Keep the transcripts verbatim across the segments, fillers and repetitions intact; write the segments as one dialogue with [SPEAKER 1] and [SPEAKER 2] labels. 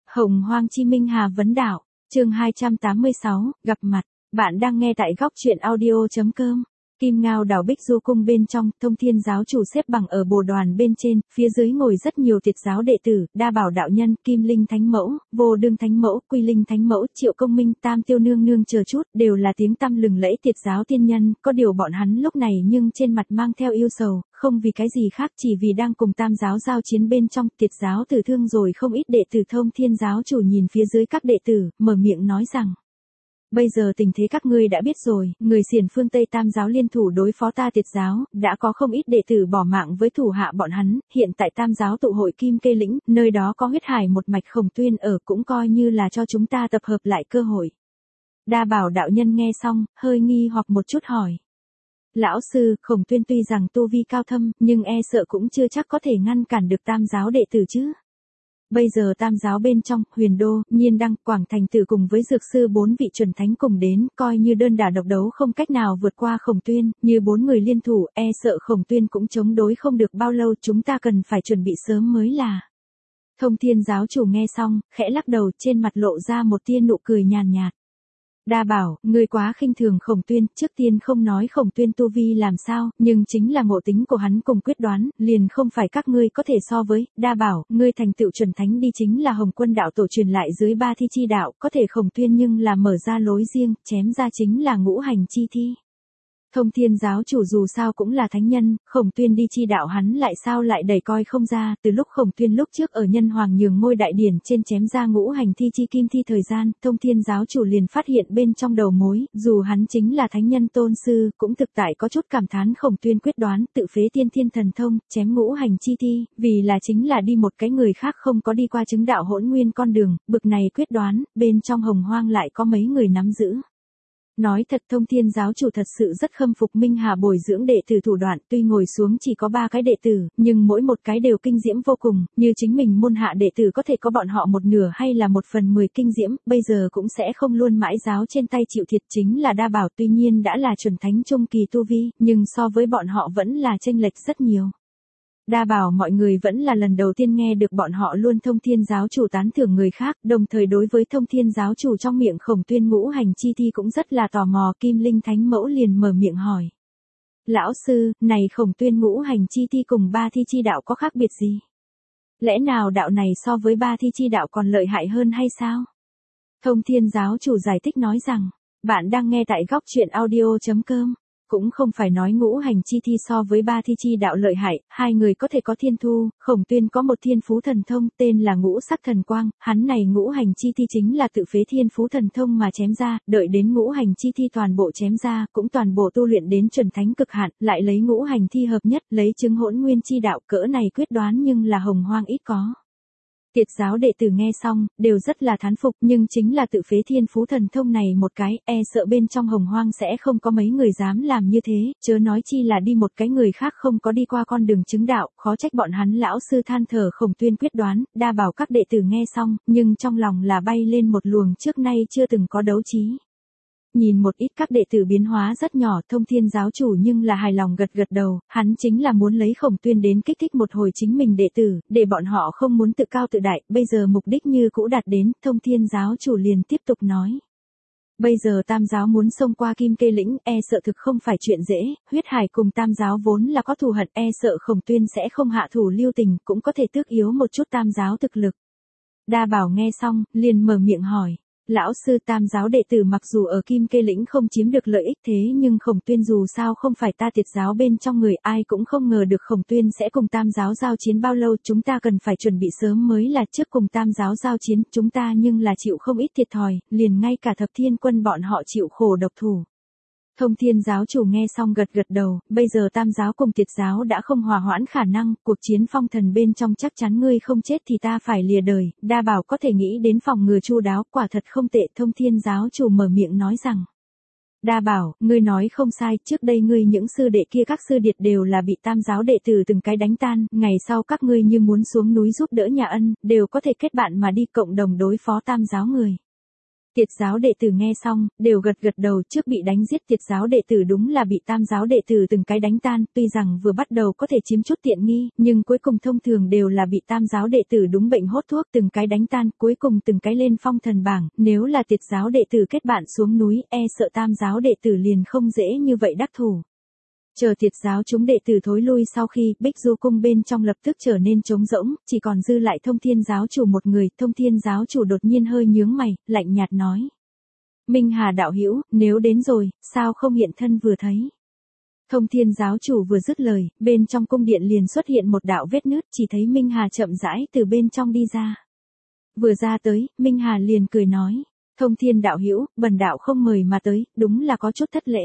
[SPEAKER 1] Hồng Hoang Chi Minh Hà Vấn Đạo, chương hai trăm tám mươi sáu, gặp mặt. Bạn đang nghe tại góc truyện audio.com. Kim Ngao đảo Bích Du Cung bên trong, Thông Thiên giáo chủ xếp bằng ở bồ đoàn bên trên, phía dưới ngồi rất nhiều tiệt giáo đệ tử, Đa Bảo đạo nhân, Kim Linh Thánh Mẫu, Vô Đương Thánh Mẫu, Quy Linh Thánh Mẫu, Triệu Công Minh, Tam Tiêu Nương Nương chờ chút, đều là tiếng tăm lừng lẫy tiệt giáo tiên nhân, có điều bọn hắn lúc này nhưng trên mặt mang theo yêu sầu, không vì cái gì khác chỉ vì đang cùng Tam giáo giao chiến bên trong, tiệt giáo tử thương rồi không ít đệ tử. Thông Thiên giáo chủ nhìn phía dưới các đệ tử, mở miệng nói rằng: bây giờ tình thế các ngươi đã biết rồi, người xiển phương Tây Tam giáo liên thủ đối phó ta tiệt giáo, đã có không ít đệ tử bỏ mạng với thủ hạ bọn hắn, hiện tại Tam giáo tụ hội Kim Kê Lĩnh, nơi đó có huyết hải một mạch Khổng Tuyên ở, cũng coi như là cho chúng ta tập hợp lại cơ hội. Đa Bảo đạo nhân nghe xong, hơi nghi hoặc một chút hỏi: lão sư, Khổng Tuyên tuy rằng tu vi cao thâm, nhưng e sợ cũng chưa chắc có thể ngăn cản được Tam giáo đệ tử chứ. Bây giờ Tam giáo bên trong, Huyền Đô, Nhiên Đăng, Quảng Thành Tử cùng với Dược Sư bốn vị chuẩn thánh cùng đến, coi như đơn đả độc đấu không cách nào vượt qua Khổng Tuyên, như bốn người liên thủ, e sợ Khổng Tuyên cũng chống đối không được bao lâu, chúng ta cần phải chuẩn bị sớm mới là. Thông Thiên giáo chủ nghe xong, khẽ lắc đầu, trên mặt lộ ra một tia nụ cười nhàn nhạt. Đa Bảo, ngươi quá khinh thường Khổng Tuyên, trước tiên không nói Khổng Tuyên tu vi làm sao, nhưng chính là ngộ tính của hắn cùng quyết đoán, liền không phải các ngươi có thể so với. Đa Bảo, ngươi thành tựu chuẩn thánh đi chính là Hồng Quân đạo tổ truyền lại dưới ba thi chi đạo, có thể Khổng Tuyên nhưng là mở ra lối riêng, chém ra chính là ngũ hành chi thi. Thông Thiên giáo chủ dù sao cũng là thánh nhân, Khổng Tuyên đi chi đạo hắn lại sao lại đẩy coi không ra, từ lúc Khổng Tuyên lúc trước ở Nhân Hoàng nhường ngôi đại điển trên chém ra ngũ hành thi chi kim thi thời gian, Thông Thiên giáo chủ liền phát hiện bên trong đầu mối, dù hắn chính là thánh nhân tôn sư, cũng thực tại có chút cảm thán Khổng Tuyên quyết đoán, tự phế tiên thiên thần thông, chém ngũ hành chi thi, vì là chính là đi một cái người khác không có đi qua chứng đạo hỗn nguyên con đường, bực này quyết đoán, bên trong Hồng Hoang lại có mấy người nắm giữ. Nói thật, Thông Thiên giáo chủ thật sự rất khâm phục Minh Hà bồi dưỡng đệ tử thủ đoạn, tuy ngồi xuống chỉ có ba cái đệ tử, nhưng mỗi một cái đều kinh diễm vô cùng, như chính mình môn hạ đệ tử có thể có bọn họ một nửa hay là một phần mười kinh diễm, bây giờ cũng sẽ không luôn mãi giáo trên tay chịu thiệt. Chính là Đa Bảo tuy nhiên đã là chuẩn thánh trung kỳ tu vi, nhưng so với bọn họ vẫn là chênh lệch rất nhiều. Đa Bảo mọi người vẫn là lần đầu tiên nghe được bọn họ luôn Thông Thiên giáo chủ tán thưởng người khác, đồng thời đối với Thông Thiên giáo chủ trong miệng Khổng Tuyên ngũ hành chi thi cũng rất là tò mò. Kim Linh Thánh Mẫu liền mở miệng hỏi: lão sư, này Khổng Tuyên ngũ hành chi thi cùng ba thi chi đạo có khác biệt gì? Lẽ nào đạo này so với ba thi chi đạo còn lợi hại hơn hay sao? Thông Thiên giáo chủ giải thích nói rằng: bạn đang nghe tại góc truyện audio.com. Cũng không phải nói ngũ hành chi thi so với ba thi chi đạo lợi hại, hai người có thể có thiên thu. Khổng Tuyên có một thiên phú thần thông tên là ngũ sắc thần quang, hắn này ngũ hành chi thi chính là tự phế thiên phú thần thông mà chém ra, đợi đến ngũ hành chi thi toàn bộ chém ra, cũng toàn bộ tu luyện đến chuẩn thánh cực hạn, lại lấy ngũ hành thi hợp nhất, lấy chứng hỗn nguyên chi đạo, cỡ này quyết đoán nhưng là Hồng Hoang ít có. Tiệt giáo đệ tử nghe xong, đều rất là thán phục, nhưng chính là tự phế thiên phú thần thông này một cái, e sợ bên trong Hồng Hoang sẽ không có mấy người dám làm như thế, chớ nói chi là đi một cái người khác không có đi qua con đường chứng đạo, khó trách bọn hắn lão sư than thở Khổng Tuyên quyết đoán. Đa Bảo các đệ tử nghe xong, nhưng trong lòng là bay lên một luồng trước nay chưa từng có đấu trí. Nhìn một ít các đệ tử biến hóa rất nhỏ, Thông Thiên giáo chủ nhưng là hài lòng gật gật đầu, hắn chính là muốn lấy Khổng Tuyên đến kích thích một hồi chính mình đệ tử, để bọn họ không muốn tự cao tự đại, bây giờ mục đích như cũ đạt đến. Thông Thiên giáo chủ liền tiếp tục nói: bây giờ Tam giáo muốn xông qua Kim Kê Lĩnh, e sợ thực không phải chuyện dễ, huyết hải cùng Tam giáo vốn là có thù hận, e sợ Khổng Tuyên sẽ không hạ thủ lưu tình, cũng có thể tước yếu một chút Tam giáo thực lực. Đa Bảo nghe xong, liền mở miệng hỏi: lão sư, Tam giáo đệ tử mặc dù ở Kim Kê Lĩnh không chiếm được lợi ích, thế nhưng Khổng Tuyên dù sao không phải ta tiệt giáo bên trong người, ai cũng không ngờ được Khổng Tuyên sẽ cùng Tam giáo giao chiến bao lâu, chúng ta cần phải chuẩn bị sớm mới là. Trước cùng Tam giáo giao chiến, chúng ta nhưng là chịu không ít thiệt thòi, liền ngay cả Thập Thiên quân bọn họ chịu khổ độc thủ. Thông Thiên giáo chủ nghe xong gật gật đầu, bây giờ Tam giáo cùng tiệt giáo đã không hòa hoãn khả năng, cuộc chiến phong thần bên trong chắc chắn ngươi không chết thì ta phải lìa đời. Đa Bảo có thể nghĩ đến phòng ngừa chu đáo, quả thật không tệ. Thông Thiên giáo chủ mở miệng nói rằng: Đa Bảo, ngươi nói không sai, trước đây ngươi những sư đệ kia các sư điệt đều là bị Tam giáo đệ tử từng cái đánh tan, ngày sau các ngươi như muốn xuống núi giúp đỡ nhà ân, đều có thể kết bạn mà đi cộng đồng đối phó Tam giáo người. Tiệt giáo đệ tử nghe xong, đều gật gật đầu. Trước bị đánh giết tiệt giáo đệ tử đúng là bị tam giáo đệ tử từng cái đánh tan, tuy rằng vừa bắt đầu có thể chiếm chút tiện nghi, nhưng cuối cùng thông thường đều là bị tam giáo đệ tử đúng bệnh hốt thuốc từng cái đánh tan, cuối cùng từng cái lên phong thần bảng, nếu là tiệt giáo đệ tử kết bạn xuống núi, e sợ tam giáo đệ tử liền không dễ như vậy đắc thủ. Chờ tiệt giáo chúng đệ tử thối lui sau khi, Bích Du cung bên trong lập tức trở nên trống rỗng, chỉ còn dư lại Thông Thiên giáo chủ một người. Thông Thiên giáo chủ đột nhiên hơi nhướng mày, lạnh nhạt nói: Minh Hà đạo hữu, nếu đến rồi, sao không hiện thân vừa thấy? Thông Thiên giáo chủ vừa dứt lời, bên trong cung điện liền xuất hiện một đạo vết nứt, chỉ thấy Minh Hà chậm rãi từ bên trong đi ra. Vừa ra tới, Minh Hà liền cười nói: Thông Thiên đạo hữu, bần đạo không mời mà tới, đúng là có chút thất lễ.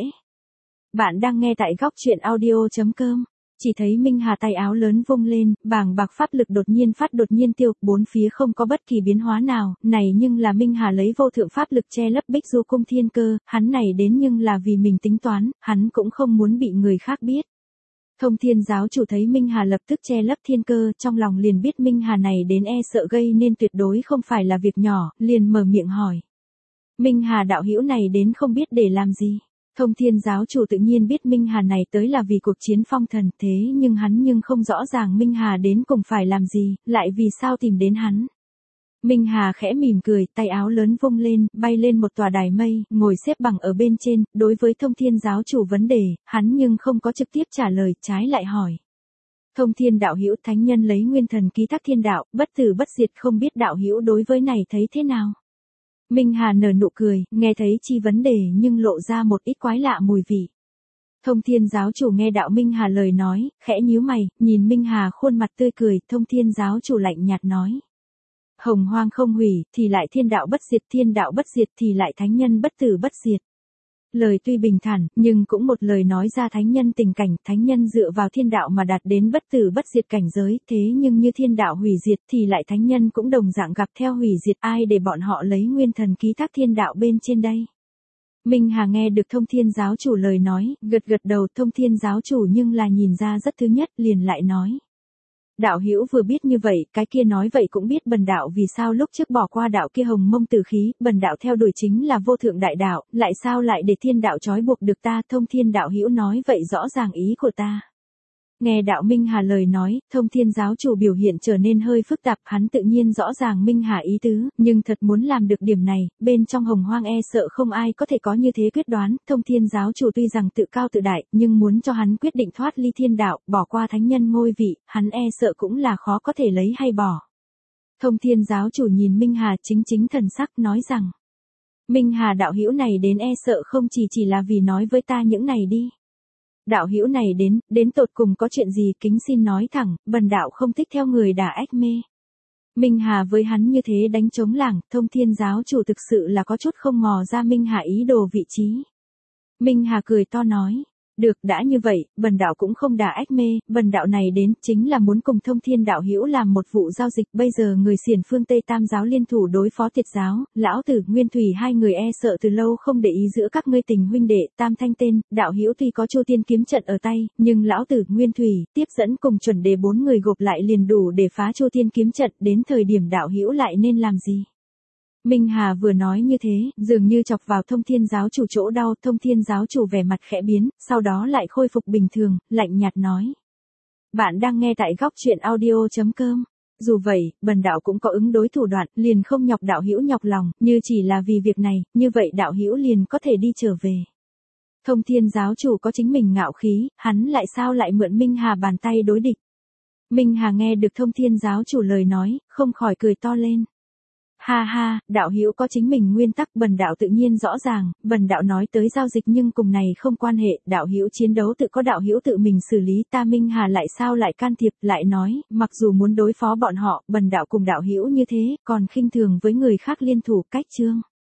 [SPEAKER 1] Bạn đang nghe tại góc truyện audio.com. Chỉ thấy Minh Hà tay áo lớn vung lên, bàng bạc pháp lực đột nhiên phát đột nhiên tiêu, bốn phía không có bất kỳ biến hóa nào, này nhưng là Minh Hà lấy vô thượng pháp lực che lấp Bích Du cung thiên cơ, hắn này đến nhưng là vì mình tính toán, hắn cũng không muốn bị người khác biết. Thông Thiên giáo chủ thấy Minh Hà lập tức che lấp thiên cơ, trong lòng liền biết Minh Hà này đến e sợ gây nên tuyệt đối không phải là việc nhỏ, liền mở miệng hỏi: Minh Hà đạo hữu này đến không biết để làm gì? Thông Thiên giáo chủ tự nhiên biết Minh Hà này tới là vì cuộc chiến phong thần, thế nhưng hắn nhưng không rõ ràng Minh Hà đến cùng phải làm gì, lại vì sao tìm đến hắn. Minh Hà khẽ mỉm cười, tay áo lớn vung lên, bay lên một tòa đài mây, ngồi xếp bằng ở bên trên. Đối với Thông Thiên giáo chủ vấn đề, hắn nhưng không có trực tiếp trả lời, trái lại hỏi: Thông Thiên đạo hữu, thánh nhân lấy nguyên thần ký thác thiên đạo, bất tử bất diệt, không biết đạo hữu đối với này thấy thế nào? Minh Hà nở nụ cười, nghe thấy chi vấn đề nhưng lộ ra một ít quái lạ mùi vị. Thông Thiên giáo chủ nghe đạo Minh Hà lời nói, khẽ nhíu mày, nhìn Minh Hà khuôn mặt tươi cười. Thông Thiên giáo chủ lạnh nhạt nói: Hồng hoang không hủy, thì lại thiên đạo bất diệt, thiên đạo bất diệt thì lại thánh nhân bất tử bất diệt. Lời tuy bình thản, nhưng cũng một lời nói ra thánh nhân tình cảnh, thánh nhân dựa vào thiên đạo mà đạt đến bất tử bất diệt cảnh giới, thế nhưng như thiên đạo hủy diệt thì lại thánh nhân cũng đồng dạng gặp theo hủy diệt, ai để bọn họ lấy nguyên thần ký thác thiên đạo bên trên đây. Minh Hà nghe được Thông Thiên giáo chủ lời nói, gật gật đầu. Thông Thiên giáo chủ nhưng là nhìn ra rất thứ nhất, liền lại nói: Đạo hữu vừa biết như vậy, cái kia nói vậy cũng biết bần đạo vì sao lúc trước bỏ qua đạo kia hồng mông tử khí, bần đạo theo đuổi chính là vô thượng đại đạo, lại sao lại để thiên đạo trói buộc được ta? Thông Thiên đạo hữu nói vậy rõ ràng ý của ta. Nghe đạo Minh Hà lời nói, Thông Thiên giáo chủ biểu hiện trở nên hơi phức tạp, hắn tự nhiên rõ ràng Minh Hà ý tứ, nhưng thật muốn làm được điểm này, bên trong hồng hoang e sợ không ai có thể có như thế quyết đoán. Thông Thiên giáo chủ tuy rằng tự cao tự đại, nhưng muốn cho hắn quyết định thoát ly thiên đạo, bỏ qua thánh nhân ngôi vị, hắn e sợ cũng là khó có thể lấy hay bỏ. Thông Thiên giáo chủ nhìn Minh Hà chính chính thần sắc, nói rằng: Minh Hà đạo hữu này đến e sợ không chỉ chỉ là vì nói với ta những này đi. Đạo hữu này đến, đến tột cùng có chuyện gì, kính xin nói thẳng, bần đạo không thích theo người đả ách mê. Minh Hà với hắn như thế đánh trống lảng, Thông Thiên giáo chủ thực sự là có chút không mò ra Minh Hà ý đồ vị trí. Minh Hà cười to nói: Được, đã như vậy, bần đạo cũng không đả ách mê, bần đạo này đến chính là muốn cùng Thông Thiên đạo hữu làm một vụ giao dịch. Bây giờ người xiển phương Tây tam giáo liên thủ đối phó tiệt giáo, lão tử Nguyên Thủy hai người e sợ từ lâu không để ý giữa các ngươi tình huynh đệ. Tam thanh tên, đạo hữu tuy có Chu Tiên kiếm trận ở tay, nhưng lão tử Nguyên Thủy tiếp dẫn cùng chuẩn đề bốn người gộp lại liền đủ để phá Chu Tiên kiếm trận, đến thời điểm đạo hữu lại nên làm gì? Minh Hà vừa nói như thế, dường như chọc vào Thông Thiên giáo chủ chỗ đau. Thông Thiên giáo chủ vẻ mặt khẽ biến, sau đó lại khôi phục bình thường, lạnh nhạt nói: Bạn đang nghe tại góc truyện audio.com. Dù vậy, bần đạo cũng có ứng đối thủ đoạn, liền không nhọc đạo hữu nhọc lòng, như chỉ là vì việc này, như vậy đạo hữu liền có thể đi trở về. Thông Thiên giáo chủ có chính mình ngạo khí, hắn lại sao lại mượn Minh Hà bàn tay đối địch. Minh Hà nghe được Thông Thiên giáo chủ lời nói, không khỏi cười to lên. Ha ha, đạo hữu có chính mình nguyên tắc, bần đạo tự nhiên rõ ràng, bần đạo nói tới giao dịch nhưng cùng này không quan hệ, đạo hữu chiến đấu tự có đạo hữu tự mình xử lý, ta Minh Hà lại sao lại can thiệp, lại nói, mặc dù muốn đối phó bọn họ, bần đạo cùng đạo hữu như thế, còn khinh thường với người khác liên thủ, cách chương.